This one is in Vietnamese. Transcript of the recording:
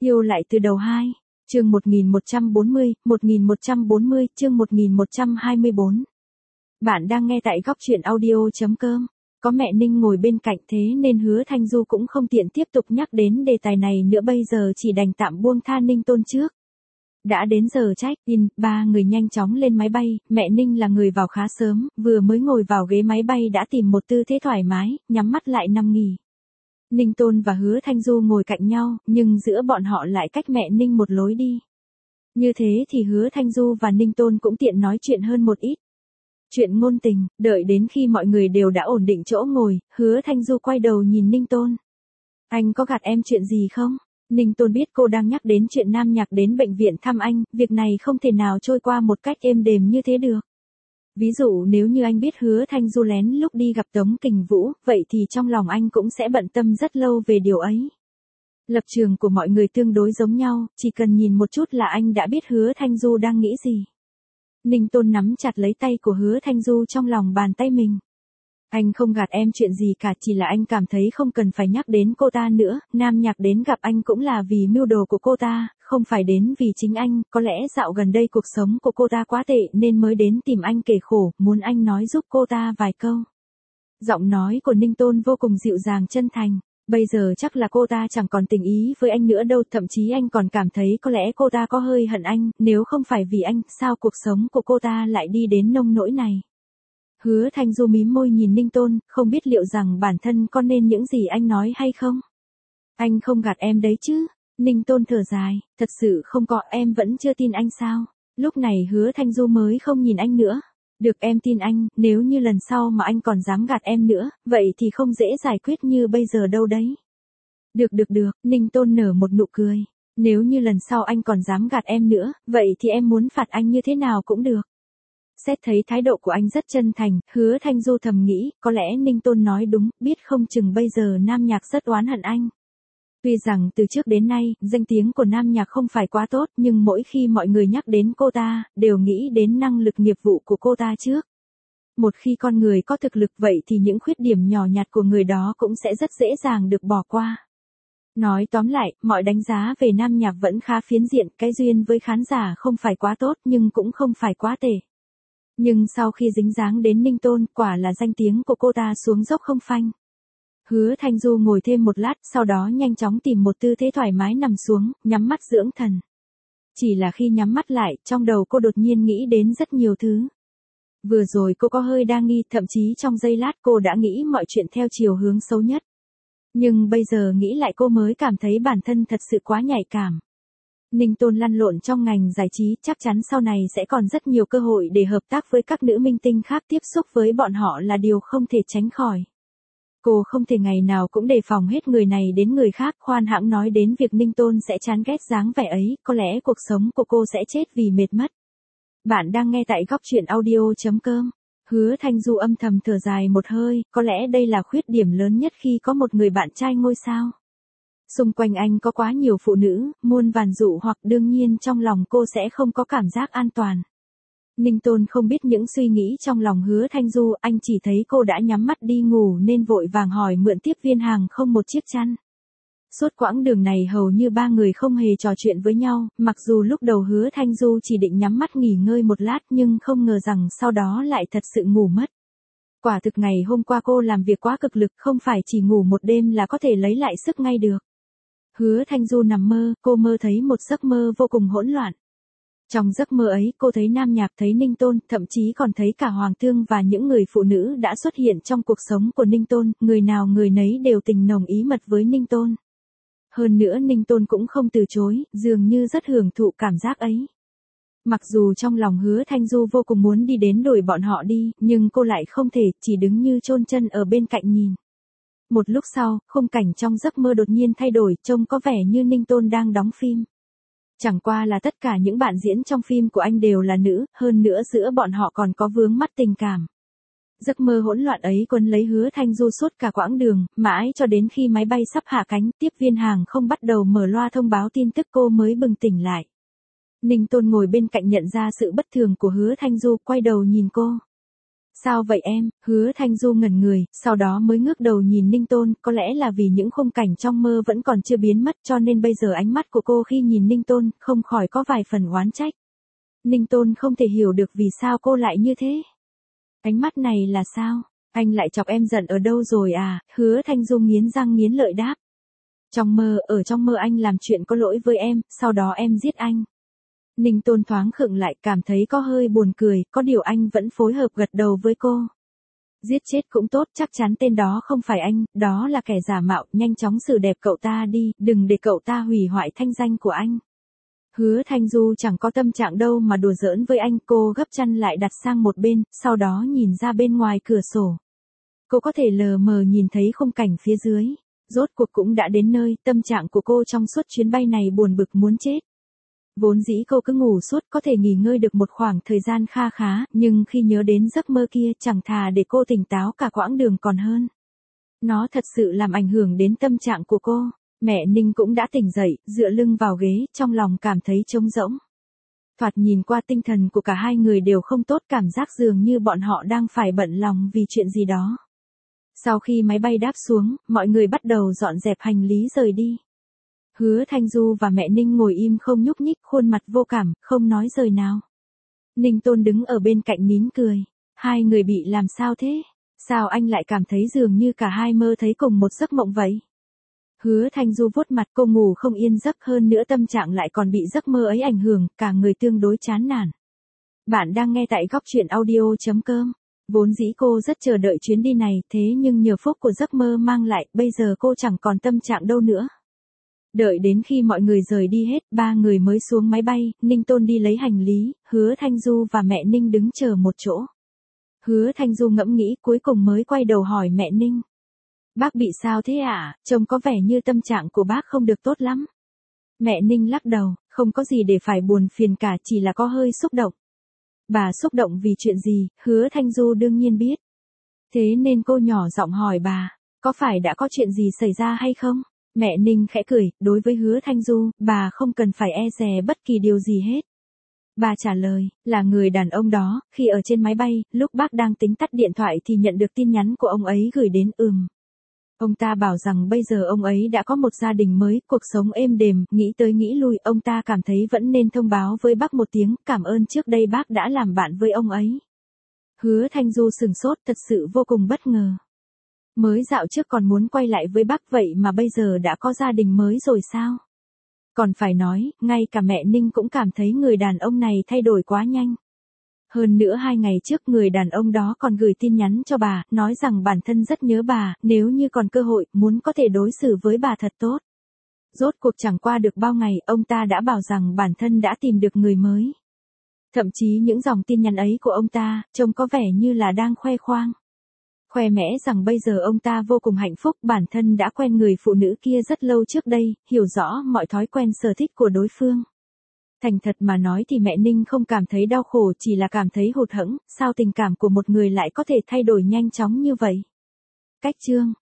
Yêu lại từ đầu 2. Chương 1140, chương 1124. Bạn đang nghe tại góc truyện audio.com. Có mẹ Ninh ngồi bên cạnh thế nên Hứa Thanh Du cũng không tiện tiếp tục nhắc đến đề tài này nữa, bây giờ chỉ đành tạm buông tha Ninh Tôn trước. Đã đến giờ check-in, ba người nhanh chóng lên máy bay, mẹ Ninh là người vào khá sớm, vừa mới ngồi vào ghế máy bay đã tìm một tư thế thoải mái, nhắm mắt lại nằm nghỉ. Ninh Tôn và Hứa Thanh Du ngồi cạnh nhau, nhưng giữa bọn họ lại cách mẹ Ninh một lối đi. Như thế thì Hứa Thanh Du và Ninh Tôn cũng tiện nói chuyện hơn một ít. Chuyện ngôn tình, đợi đến khi mọi người đều đã ổn định chỗ ngồi, Hứa Thanh Du quay đầu nhìn Ninh Tôn. Anh có gạt em chuyện gì không? Ninh Tôn biết cô đang nhắc đến chuyện Nam Nhạc đến bệnh viện thăm anh, việc này không thể nào trôi qua một cách êm đềm như thế được. Ví dụ nếu như anh biết Hứa Thanh Du lén lúc đi gặp Tống Kình Vũ, vậy thì trong lòng anh cũng sẽ bận tâm rất lâu về điều ấy. Lập trường của mọi người tương đối giống nhau, chỉ cần nhìn một chút là anh đã biết Hứa Thanh Du đang nghĩ gì. Ninh Tôn nắm chặt lấy tay của Hứa Thanh Du trong lòng bàn tay mình. Anh không gạt em chuyện gì cả, chỉ là anh cảm thấy không cần phải nhắc đến cô ta nữa, Nam Nhạc đến gặp anh cũng là vì mưu đồ của cô ta, không phải đến vì chính anh, có lẽ dạo gần đây cuộc sống của cô ta quá tệ nên mới đến tìm anh kể khổ, muốn anh nói giúp cô ta vài câu. Giọng nói của Ninh Tôn vô cùng dịu dàng chân thành, bây giờ chắc là cô ta chẳng còn tình ý với anh nữa đâu, thậm chí anh còn cảm thấy có lẽ cô ta có hơi hận anh, nếu không phải vì anh, sao cuộc sống của cô ta lại đi đến nông nỗi này. Hứa Thanh Du mím môi nhìn Ninh Tôn, không biết liệu rằng bản thân có nên những gì anh nói hay không. Anh không gạt em đấy chứ. Ninh Tôn thở dài, thật sự không có, em vẫn chưa tin anh sao. Lúc này Hứa Thanh Du mới không nhìn anh nữa. Được, em tin anh, nếu như lần sau mà anh còn dám gạt em nữa, vậy thì không dễ giải quyết như bây giờ đâu đấy. Được, Ninh Tôn nở một nụ cười. Nếu như lần sau anh còn dám gạt em nữa, vậy thì em muốn phạt anh như thế nào cũng được. Xét thấy thái độ của anh rất chân thành, Hứa Thanh Du thầm nghĩ, có lẽ Ninh Tôn nói đúng, biết không chừng bây giờ Nam Nhạc rất oán hận anh. Tuy rằng từ trước đến nay, danh tiếng của Nam Nhạc không phải quá tốt, nhưng mỗi khi mọi người nhắc đến cô ta, đều nghĩ đến năng lực nghiệp vụ của cô ta trước. Một khi con người có thực lực vậy thì những khuyết điểm nhỏ nhặt của người đó cũng sẽ rất dễ dàng được bỏ qua. Nói tóm lại, mọi đánh giá về Nam Nhạc vẫn khá phiến diện, cái duyên với khán giả không phải quá tốt nhưng cũng không phải quá tệ. Nhưng sau khi dính dáng đến Ninh Tôn, quả là danh tiếng của cô ta xuống dốc không phanh. Hứa Thanh Du ngồi thêm một lát, sau đó nhanh chóng tìm một tư thế thoải mái nằm xuống, nhắm mắt dưỡng thần. Chỉ là khi nhắm mắt lại, trong đầu cô đột nhiên nghĩ đến rất nhiều thứ. Vừa rồi cô có hơi đa nghi, thậm chí trong giây lát cô đã nghĩ mọi chuyện theo chiều hướng xấu nhất. Nhưng bây giờ nghĩ lại cô mới cảm thấy bản thân thật sự quá nhạy cảm. Ninh Tôn lăn lộn trong ngành giải trí, chắc chắn sau này sẽ còn rất nhiều cơ hội để hợp tác với các nữ minh tinh khác, tiếp xúc với bọn họ là điều không thể tránh khỏi. Cô không thể ngày nào cũng đề phòng hết người này đến người khác, khoan hãng nói đến việc Ninh Tôn sẽ chán ghét dáng vẻ ấy, có lẽ cuộc sống của cô sẽ chết vì mệt mất. Bạn đang nghe tại góc truyện audio.com. Hứa Thanh Du âm thầm thở dài một hơi, có lẽ đây là khuyết điểm lớn nhất khi có một người bạn trai ngôi sao. Xung quanh anh có quá nhiều phụ nữ, muôn vàn dụ hoặc, đương nhiên trong lòng cô sẽ không có cảm giác an toàn. Ninh Tôn không biết những suy nghĩ trong lòng Hứa Thanh Du, anh chỉ thấy cô đã nhắm mắt đi ngủ nên vội vàng hỏi mượn tiếp viên hàng không một chiếc chăn. Suốt quãng đường này hầu như ba người không hề trò chuyện với nhau, mặc dù lúc đầu Hứa Thanh Du chỉ định nhắm mắt nghỉ ngơi một lát nhưng không ngờ rằng sau đó lại thật sự ngủ mất. Quả thực ngày hôm qua cô làm việc quá cực lực, không phải chỉ ngủ một đêm là có thể lấy lại sức ngay được. Hứa Thanh Du nằm mơ, cô mơ thấy một giấc mơ vô cùng hỗn loạn. Trong giấc mơ ấy, cô thấy Nam Nhạc, thấy Ninh Tôn, thậm chí còn thấy cả Hoàng Thương và những người phụ nữ đã xuất hiện trong cuộc sống của Ninh Tôn, người nào người nấy đều tình nồng ý mật với Ninh Tôn. Hơn nữa Ninh Tôn cũng không từ chối, dường như rất hưởng thụ cảm giác ấy. Mặc dù trong lòng Hứa Thanh Du vô cùng muốn đi đến đuổi bọn họ đi, nhưng cô lại không thể, chỉ đứng như chôn chân ở bên cạnh nhìn. Một lúc sau, khung cảnh trong giấc mơ đột nhiên thay đổi, trông có vẻ như Ninh Tôn đang đóng phim. Chẳng qua là tất cả những bạn diễn trong phim của anh đều là nữ, hơn nữa giữa bọn họ còn có vướng mắc tình cảm. Giấc mơ hỗn loạn ấy quấn lấy Hứa Thanh Du suốt cả quãng đường, mãi cho đến khi máy bay sắp hạ cánh, tiếp viên hàng không bắt đầu mở loa thông báo tin tức cô mới bừng tỉnh lại. Ninh Tôn ngồi bên cạnh nhận ra sự bất thường của Hứa Thanh Du, quay đầu nhìn cô. Sao vậy em? Hứa Thanh Du ngẩn người, sau đó mới ngước đầu nhìn Ninh Tôn, có lẽ là vì những khung cảnh trong mơ vẫn còn chưa biến mất cho nên bây giờ ánh mắt của cô khi nhìn Ninh Tôn, không khỏi có vài phần oán trách. Ninh Tôn không thể hiểu được vì sao cô lại như thế. Ánh mắt này là sao? Anh lại chọc em giận ở đâu rồi à? Hứa Thanh Du nghiến răng nghiến lợi đáp. Ở trong mơ anh làm chuyện có lỗi với em, sau đó em giết anh. Ninh Tôn thoáng khựng lại, cảm thấy có hơi buồn cười, có điều anh vẫn phối hợp gật đầu với cô. Giết chết cũng tốt, chắc chắn tên đó không phải anh, đó là kẻ giả mạo, nhanh chóng xử đẹp cậu ta đi, đừng để cậu ta hủy hoại thanh danh của anh. Hứa Thanh Du chẳng có tâm trạng đâu mà đùa giỡn với anh, cô gấp chăn lại đặt sang một bên, sau đó nhìn ra bên ngoài cửa sổ. Cô có thể lờ mờ nhìn thấy khung cảnh phía dưới. Rốt cuộc cũng đã đến nơi, tâm trạng của cô trong suốt chuyến bay này buồn bực muốn chết. Vốn dĩ cô cứ ngủ suốt có thể nghỉ ngơi được một khoảng thời gian kha khá, nhưng khi nhớ đến giấc mơ kia chẳng thà để cô tỉnh táo cả quãng đường còn hơn. Nó thật sự làm ảnh hưởng đến tâm trạng của cô. Mẹ Ninh cũng đã tỉnh dậy, dựa lưng vào ghế, trong lòng cảm thấy trống rỗng. Thoạt nhìn qua tinh thần của cả hai người đều không tốt, cảm giác dường như bọn họ đang phải bận lòng vì chuyện gì đó. Sau khi máy bay đáp xuống, mọi người bắt đầu dọn dẹp hành lý rời đi. Hứa Thanh Du và mẹ Ninh ngồi im không nhúc nhích, khuôn mặt vô cảm, không nói lời nào. Ninh Tôn đứng ở bên cạnh mỉm cười. Hai người bị làm sao thế? Sao anh lại cảm thấy dường như cả hai mơ thấy cùng một giấc mộng vậy? Hứa Thanh Du vuốt mặt, cô ngủ không yên giấc, hơn nữa tâm trạng lại còn bị giấc mơ ấy ảnh hưởng, cả người tương đối chán nản. Bạn đang nghe tại góc truyện audio.com. Vốn dĩ cô rất chờ đợi chuyến đi này, thế nhưng nhờ phúc của giấc mơ mang lại, bây giờ cô chẳng còn tâm trạng đâu nữa. Đợi đến khi mọi người rời đi hết, ba người mới xuống máy bay, Ninh Tôn đi lấy hành lý, Hứa Thanh Du và mẹ Ninh đứng chờ một chỗ. Hứa Thanh Du ngẫm nghĩ cuối cùng mới quay đầu hỏi mẹ Ninh. Bác bị sao thế ạ? Trông có vẻ như tâm trạng của bác không được tốt lắm. Mẹ Ninh lắc đầu, không có gì để phải buồn phiền cả, chỉ là có hơi xúc động. Bà xúc động vì chuyện gì? Hứa Thanh Du đương nhiên biết. Thế nên cô nhỏ giọng hỏi bà, có phải đã có chuyện gì xảy ra hay không? Mẹ Ninh khẽ cười, đối với Hứa Thanh Du, bà không cần phải e dè bất kỳ điều gì hết. Bà trả lời, là người đàn ông đó, khi ở trên máy bay, lúc bác đang tính tắt điện thoại thì nhận được tin nhắn của ông ấy gửi đến. Ông ta bảo rằng bây giờ ông ấy đã có một gia đình mới, cuộc sống êm đềm, nghĩ tới nghĩ lui, ông ta cảm thấy vẫn nên thông báo với bác một tiếng, cảm ơn trước đây bác đã làm bạn với ông ấy. Hứa Thanh Du sửng sốt, thật sự vô cùng bất ngờ. Mới dạo trước còn muốn quay lại với bác, vậy mà bây giờ đã có gia đình mới rồi sao? Còn phải nói, ngay cả mẹ Ninh cũng cảm thấy người đàn ông này thay đổi quá nhanh. Hơn nữa 2 ngày trước người đàn ông đó còn gửi tin nhắn cho bà, nói rằng bản thân rất nhớ bà, nếu như còn cơ hội, muốn có thể đối xử với bà thật tốt. Rốt cuộc chẳng qua được bao ngày, ông ta đã bảo rằng bản thân đã tìm được người mới. Thậm chí những dòng tin nhắn ấy của ông ta, trông có vẻ như là đang khoe khoang. Khoe mẽ rằng bây giờ ông ta vô cùng hạnh phúc, bản thân đã quen người phụ nữ kia rất lâu trước đây, hiểu rõ mọi thói quen sở thích của đối phương. Thành thật mà nói thì mẹ Ninh không cảm thấy đau khổ, chỉ là cảm thấy hụt hẫng, sao tình cảm của một người lại có thể thay đổi nhanh chóng như vậy. Cách chương